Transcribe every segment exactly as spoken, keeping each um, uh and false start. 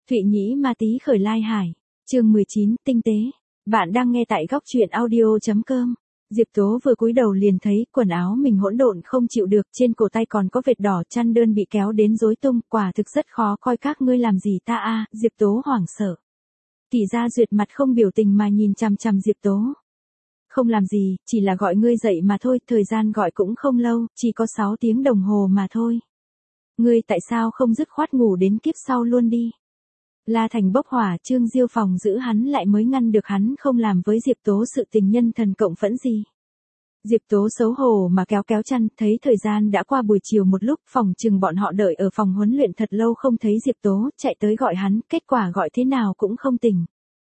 Thụy Nhĩ Ma Tý khởi lai hải. Chương mười chín, tinh tế. Bạn đang nghe tại góc truyện audio chấm com. Diệp Tố vừa cúi đầu liền thấy quần áo mình hỗn độn không chịu được, trên cổ tay còn có vệt đỏ, chăn đơn bị kéo đến rối tung, quả thực rất khó coi. Các ngươi làm gì ta a? Diệp Tố hoảng sợ. Kỳ Gia Duyệt mặt không biểu tình mà nhìn chằm chằm Diệp Tố. Không làm gì, chỉ là gọi ngươi dậy mà thôi, thời gian gọi cũng không lâu, chỉ có sáu tiếng đồng hồ mà thôi. Ngươi tại sao không dứt khoát ngủ đến kiếp sau luôn đi? La Thành bốc hỏa, Trương Diêu phòng giữ hắn lại mới ngăn được hắn không làm với Diệp Tố sự tình nhân thần cộng phẫn gì. Diệp Tố xấu hổ mà kéo kéo chăn, thấy thời gian đã qua buổi chiều một lúc, phòng chừng bọn họ đợi ở phòng huấn luyện thật lâu không thấy Diệp Tố, chạy tới gọi hắn, kết quả gọi thế nào cũng không tỉnh.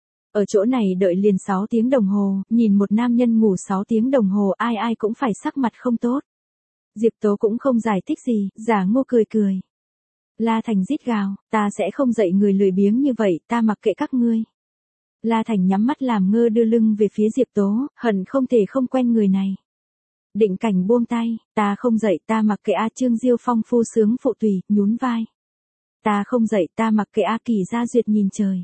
Ở chỗ này đợi liền sáu tiếng đồng hồ, nhìn một nam nhân ngủ sáu tiếng đồng hồ ai ai cũng phải sắc mặt không tốt. Diệp Tố cũng không giải thích gì, giả ngu cười cười. La Thành rít gào, ta sẽ không dậy người lười biếng như vậy, ta mặc kệ các ngươi. La Thành nhắm mắt làm ngơ đưa lưng về phía Diệp Tố, hận không thể không quen người này. Định Cảnh buông tay, ta không dậy, ta mặc kệ a. Trương Diêu Phong phu sướng phụ tùy, nhún vai. Ta không dậy, ta mặc kệ a. Kỳ Gia Duyệt nhìn trời.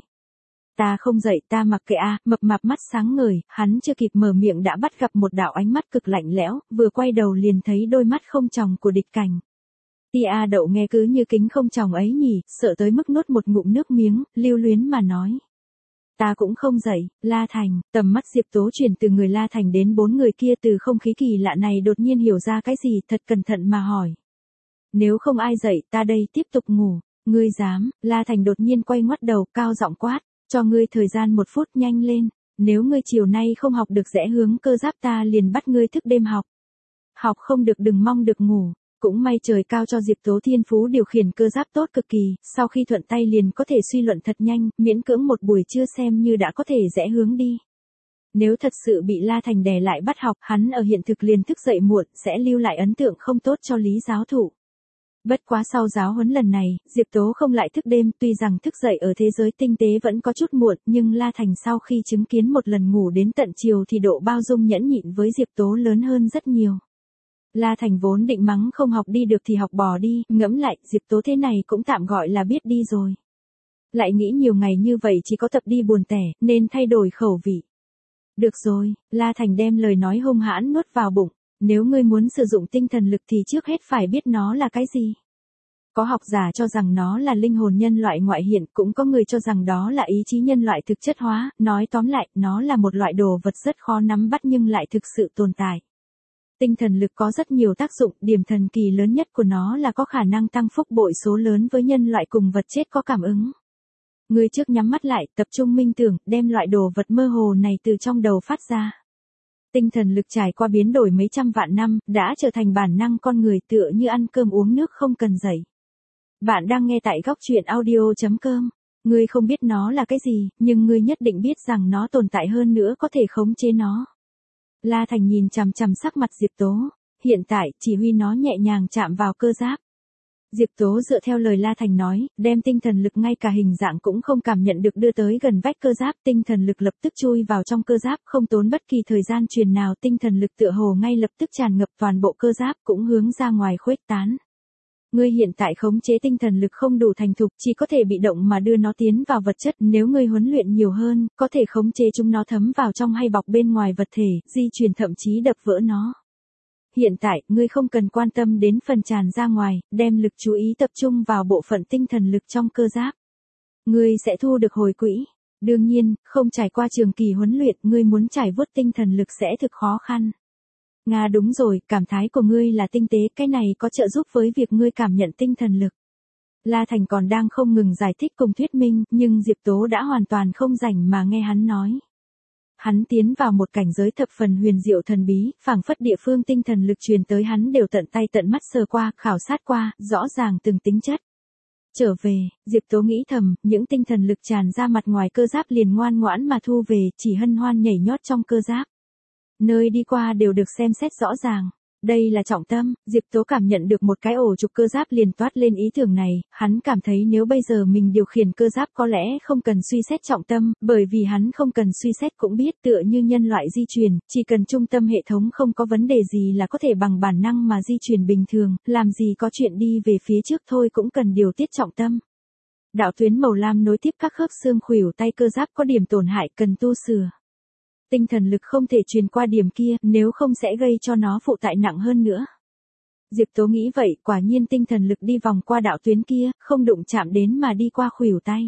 Ta không dậy, ta mặc kệ a. Mập mạp mắt sáng ngời, hắn chưa kịp mở miệng đã bắt gặp một đạo ánh mắt cực lạnh lẽo, vừa quay đầu liền thấy đôi mắt không tròng của Địch Cảnh. Tia Đậu nghe cứ như kính không tròng ấy nhỉ, sợ tới mức nuốt một ngụm nước miếng, lưu luyến mà nói. Ta cũng không dậy. La Thành, tầm mắt Diệp Tố chuyển từ người La Thành đến bốn người kia, từ không khí kỳ lạ này đột nhiên hiểu ra cái gì, thật cẩn thận mà hỏi. Nếu không ai dậy, ta đây tiếp tục ngủ. Ngươi dám? La Thành đột nhiên quay ngoắt đầu, cao giọng quát, cho ngươi thời gian một phút, nhanh lên, nếu ngươi chiều nay không học được rẽ hướng cơ giáp ta liền bắt ngươi thức đêm học. Học không được đừng mong được ngủ. Cũng may trời cao cho Diệp Tố thiên phú điều khiển cơ giáp tốt cực kỳ, sau khi thuận tay liền có thể suy luận thật nhanh, miễn cưỡng một buổi trưa xem như đã có thể rẽ hướng đi. Nếu thật sự bị La Thành đè lại bắt học, hắn ở hiện thực liền thức dậy muộn, sẽ lưu lại ấn tượng không tốt cho Lý giáo thụ. Bất quá sau giáo huấn lần này, Diệp Tố không lại thức đêm, tuy rằng thức dậy ở thế giới tinh tế vẫn có chút muộn, nhưng La Thành sau khi chứng kiến một lần ngủ đến tận chiều thì độ bao dung nhẫn nhịn với Diệp Tố lớn hơn rất nhiều. La Thành vốn định mắng không học đi được thì học bò đi, ngẫm lại, Diệp Tố thế này cũng tạm gọi là biết đi rồi. Lại nghĩ nhiều ngày như vậy chỉ có tập đi buồn tẻ, nên thay đổi khẩu vị. Được rồi, La Thành đem lời nói hung hãn nuốt vào bụng, nếu ngươi muốn sử dụng tinh thần lực thì trước hết phải biết nó là cái gì. Có học giả cho rằng nó là linh hồn nhân loại ngoại hiện, cũng có người cho rằng đó là ý chí nhân loại thực chất hóa, nói tóm lại, nó là một loại đồ vật rất khó nắm bắt nhưng lại thực sự tồn tại. Tinh thần lực có rất nhiều tác dụng, điểm thần kỳ lớn nhất của nó là có khả năng tăng phúc bội số lớn với nhân loại cùng vật chết có cảm ứng. Người trước nhắm mắt lại, tập trung minh tưởng, đem loại đồ vật mơ hồ này từ trong đầu phát ra. Tinh thần lực trải qua biến đổi mấy trăm vạn năm, đã trở thành bản năng con người, tựa như ăn cơm uống nước không cần dậy. Bạn đang nghe tại góc truyện audio chấm com. Ngươi không biết nó là cái gì, nhưng ngươi nhất định biết rằng nó tồn tại, hơn nữa có thể khống chế nó. La Thành nhìn chằm chằm sắc mặt Diệp Tố, hiện tại, chỉ huy nó nhẹ nhàng chạm vào cơ giáp. Diệp Tố dựa theo lời La Thành nói, đem tinh thần lực ngay cả hình dạng cũng không cảm nhận được đưa tới gần vách cơ giáp, tinh thần lực lập tức chui vào trong cơ giáp, không tốn bất kỳ thời gian truyền nào, tinh thần lực tựa hồ ngay lập tức tràn ngập toàn bộ cơ giáp, cũng hướng ra ngoài khuếch tán. Ngươi hiện tại khống chế tinh thần lực không đủ thành thục, chỉ có thể bị động mà đưa nó tiến vào vật chất, nếu ngươi huấn luyện nhiều hơn, có thể khống chế chúng nó thấm vào trong hay bọc bên ngoài vật thể, di chuyển thậm chí đập vỡ nó. Hiện tại, ngươi không cần quan tâm đến phần tràn ra ngoài, đem lực chú ý tập trung vào bộ phận tinh thần lực trong cơ giáp. Ngươi sẽ thu được hồi quỹ. Đương nhiên, không trải qua trường kỳ huấn luyện, ngươi muốn trải vuốt tinh thần lực sẽ thực khó khăn. Nga đúng rồi, cảm thái của ngươi là tinh tế, cái này có trợ giúp với việc ngươi cảm nhận tinh thần lực. La Thành còn đang không ngừng giải thích cùng thuyết minh, nhưng Diệp Tố đã hoàn toàn không rảnh mà nghe hắn nói. Hắn tiến vào một cảnh giới thập phần huyền diệu thần bí, phảng phất địa phương tinh thần lực truyền tới hắn đều tận tay tận mắt sờ qua, khảo sát qua, rõ ràng từng tính chất. Trở về, Diệp Tố nghĩ thầm, những tinh thần lực tràn ra mặt ngoài cơ giáp liền ngoan ngoãn mà thu về, chỉ hân hoan nhảy nhót trong cơ giáp. Nơi đi qua đều được xem xét rõ ràng. Đây là trọng tâm, Diệp Tố cảm nhận được một cái ổ trục cơ giáp liền toát lên ý tưởng này, hắn cảm thấy nếu bây giờ mình điều khiển cơ giáp có lẽ không cần suy xét trọng tâm, bởi vì hắn không cần suy xét cũng biết tựa như nhân loại di chuyển, chỉ cần trung tâm hệ thống không có vấn đề gì là có thể bằng bản năng mà di chuyển bình thường, làm gì có chuyện đi về phía trước thôi cũng cần điều tiết trọng tâm. Đạo tuyến màu lam nối tiếp các khớp xương khuỷu tay cơ giáp có điểm tổn hại cần tu sửa. Tinh thần lực không thể truyền qua điểm kia, nếu không sẽ gây cho nó phụ tải nặng hơn nữa. Diệp Tố nghĩ vậy, quả nhiên tinh thần lực đi vòng qua đạo tuyến kia, không đụng chạm đến mà đi qua khuỷu tay.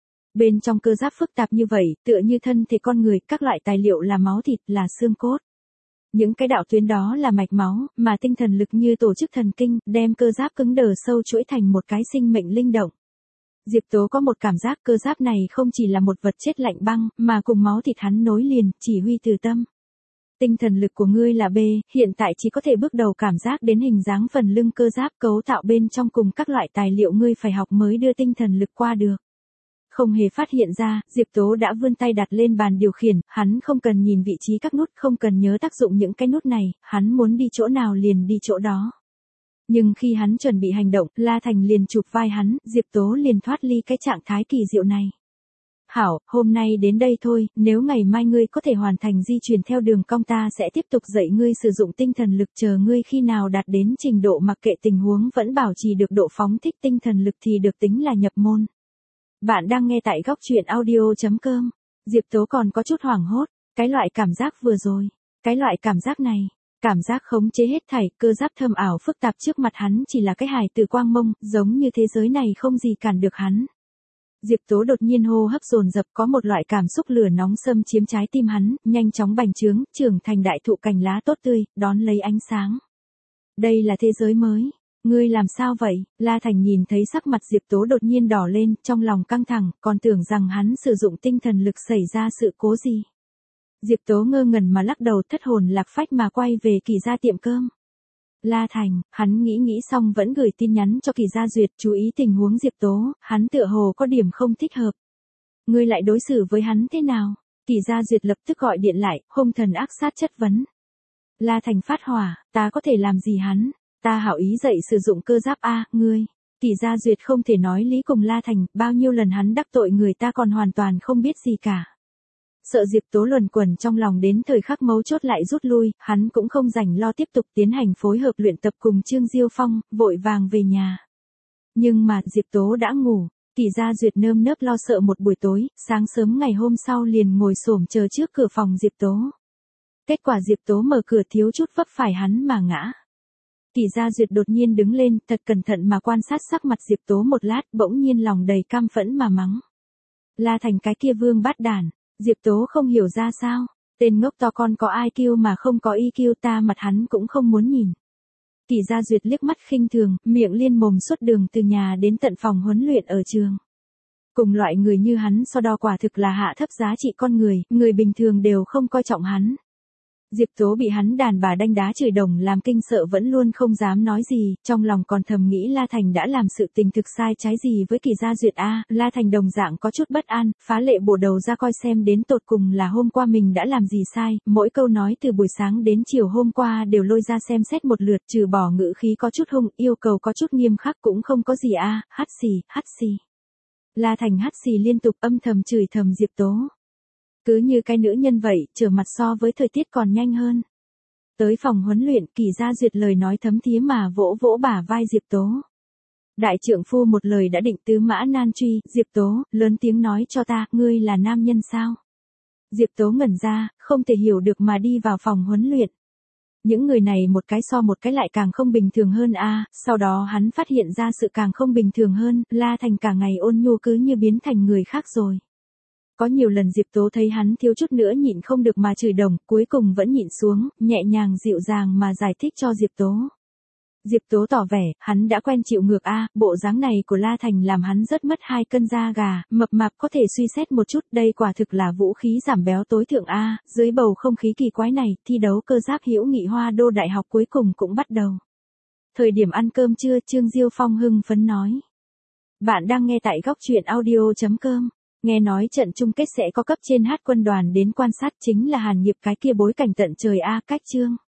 Bên trong cơ giáp phức tạp như vậy, tựa như thân thể con người, các loại tài liệu là máu thịt, là xương cốt. Những cái đạo tuyến đó là mạch máu, mà tinh thần lực như tổ chức thần kinh, đem cơ giáp cứng đờ sâu chuỗi thành một cái sinh mệnh linh động. Diệp Tố có một cảm giác cơ giáp này không chỉ là một vật chết lạnh băng, mà cùng máu thịt hắn nối liền, chỉ huy từ tâm. Tinh thần lực của ngươi là B, hiện tại chỉ có thể bước đầu cảm giác đến hình dáng phần lưng cơ giáp cấu tạo bên trong cùng các loại tài liệu ngươi phải học mới đưa tinh thần lực qua được. Không hề phát hiện ra, Diệp Tố đã vươn tay đặt lên bàn điều khiển, hắn không cần nhìn vị trí các nút, không cần nhớ tác dụng những cái nút này, hắn muốn đi chỗ nào liền đi chỗ đó. Nhưng khi hắn chuẩn bị hành động, La Thành liền chụp vai hắn, Diệp Tố liền thoát ly cái trạng thái kỳ diệu này. Hảo, hôm nay đến đây thôi, nếu ngày mai ngươi có thể hoàn thành di chuyển theo đường cong ta sẽ tiếp tục dạy ngươi sử dụng tinh thần lực, chờ ngươi khi nào đạt đến trình độ mặc kệ tình huống vẫn bảo trì được độ phóng thích tinh thần lực thì được tính là nhập môn. Bạn đang nghe tại góc truyện audio chấm com. Diệp Tố còn có chút hoảng hốt, cái loại cảm giác vừa rồi, cái loại cảm giác này, cảm giác khống chế hết thảy, cơ giáp thâm ảo phức tạp trước mặt hắn chỉ là cái hài từ quang mông, giống như thế giới này không gì cản được hắn. Diệp Tố đột nhiên hô hấp dồn dập, có một loại cảm xúc lửa nóng xâm chiếm trái tim hắn, nhanh chóng bành trướng, trưởng thành đại thụ cành lá tốt tươi, đón lấy ánh sáng. Đây là thế giới mới. Ngươi làm sao vậy? La Thành nhìn thấy sắc mặt Diệp Tố đột nhiên đỏ lên, trong lòng căng thẳng, còn tưởng rằng hắn sử dụng tinh thần lực xảy ra sự cố gì. Diệp Tố ngơ ngẩn mà lắc đầu, thất hồn lạc phách mà quay về Kỳ gia tiệm cơm. La Thành, hắn nghĩ nghĩ xong vẫn gửi tin nhắn cho Kỳ Gia Duyệt, chú ý tình huống Diệp Tố, hắn tựa hồ có điểm không thích hợp. Ngươi lại đối xử với hắn thế nào? Kỳ Gia Duyệt lập tức gọi điện lại, hung thần ác sát chất vấn. La Thành phát hỏa, ta có thể làm gì hắn? Ta hảo ý dạy sử dụng cơ giáp A, ngươi. Kỳ Gia Duyệt không thể nói lý cùng La Thành, bao nhiêu lần hắn đắc tội người ta còn hoàn toàn không biết gì cả. Sợ Diệp Tố luẩn quẩn trong lòng đến thời khắc mấu chốt lại rút lui, hắn cũng không rảnh lo tiếp tục tiến hành phối hợp luyện tập cùng Trương Diêu Phong, vội vàng về nhà. Nhưng mà Diệp Tố đã ngủ, Kỳ Gia Duyệt nơm nớp lo sợ một buổi tối, sáng sớm ngày hôm sau liền ngồi xổm chờ trước cửa phòng Diệp Tố. Kết quả Diệp Tố mở cửa thiếu chút vấp phải hắn mà ngã. Kỳ Gia Duyệt đột nhiên đứng lên, thật cẩn thận mà quan sát sắc mặt Diệp Tố một lát, bỗng nhiên lòng đầy căm phẫn mà mắng. La Thành cái kia vương bát đản. Diệp Tố không hiểu ra sao, tên ngốc to con có i kiu mà không có i kiu, ta mặt hắn cũng không muốn nhìn. Kỳ Gia Duyệt liếc mắt khinh thường, miệng liên mồm suốt đường từ nhà đến tận phòng huấn luyện ở trường. Cùng loại người như hắn so đo quả thực là hạ thấp giá trị con người, người bình thường đều không coi trọng hắn. Diệp Tố bị hắn đàn bà đanh đá chửi đồng làm kinh sợ vẫn luôn không dám nói gì, trong lòng còn thầm nghĩ La Thành đã làm sự tình thực sai trái gì với Kỳ Gia Duyệt a. La Thành đồng dạng có chút bất an, phá lệ bổ đầu ra coi xem đến tột cùng là hôm qua mình đã làm gì sai, mỗi câu nói từ buổi sáng đến chiều hôm qua đều lôi ra xem xét một lượt, trừ bỏ ngữ khí có chút hung, yêu cầu có chút nghiêm khắc cũng không có gì a. Hắt xì, hắt xì. La Thành hắt xì liên tục âm thầm chửi thầm Diệp Tố. Cứ như cái nữ nhân vậy, trở mặt so với thời tiết còn nhanh hơn. Tới phòng huấn luyện, Kỳ Gia Duyệt lời nói thấm thía mà vỗ vỗ bả vai Diệp Tố. Đại trượng phu một lời đã định tứ mã nan truy, Diệp Tố, lớn tiếng nói cho ta, ngươi là nam nhân sao? Diệp Tố ngẩn ra, không thể hiểu được mà đi vào phòng huấn luyện. Những người này một cái so một cái lại càng không bình thường hơn a. Sau đó hắn phát hiện ra sự càng không bình thường hơn, La Thành cả ngày ôn nhu cứ như biến thành người khác rồi. Có nhiều lần Diệp Tố thấy hắn thiếu chút nữa nhịn không được mà chửi đồng, cuối cùng vẫn nhịn xuống, nhẹ nhàng dịu dàng mà giải thích cho Diệp Tố. Diệp Tố tỏ vẻ, hắn đã quen chịu ngược a, bộ dáng này của La Thành làm hắn rất mất hai cân da gà, mập mạp có thể suy xét một chút, đây quả thực là vũ khí giảm béo tối thượng a. Dưới bầu không khí kỳ quái này, thi đấu cơ giáp hữu nghị Hoa Đô Đại học cuối cùng cũng bắt đầu. Thời điểm ăn cơm trưa, Trương Diêu Phong hưng phấn nói. Bạn đang nghe tại góc truyện audio chấm com. Nghe nói trận chung kết sẽ có cấp trên hát quân đoàn đến quan sát, chính là Hàn Nghiệp cái kia bối cảnh tận trời a. Cách chương.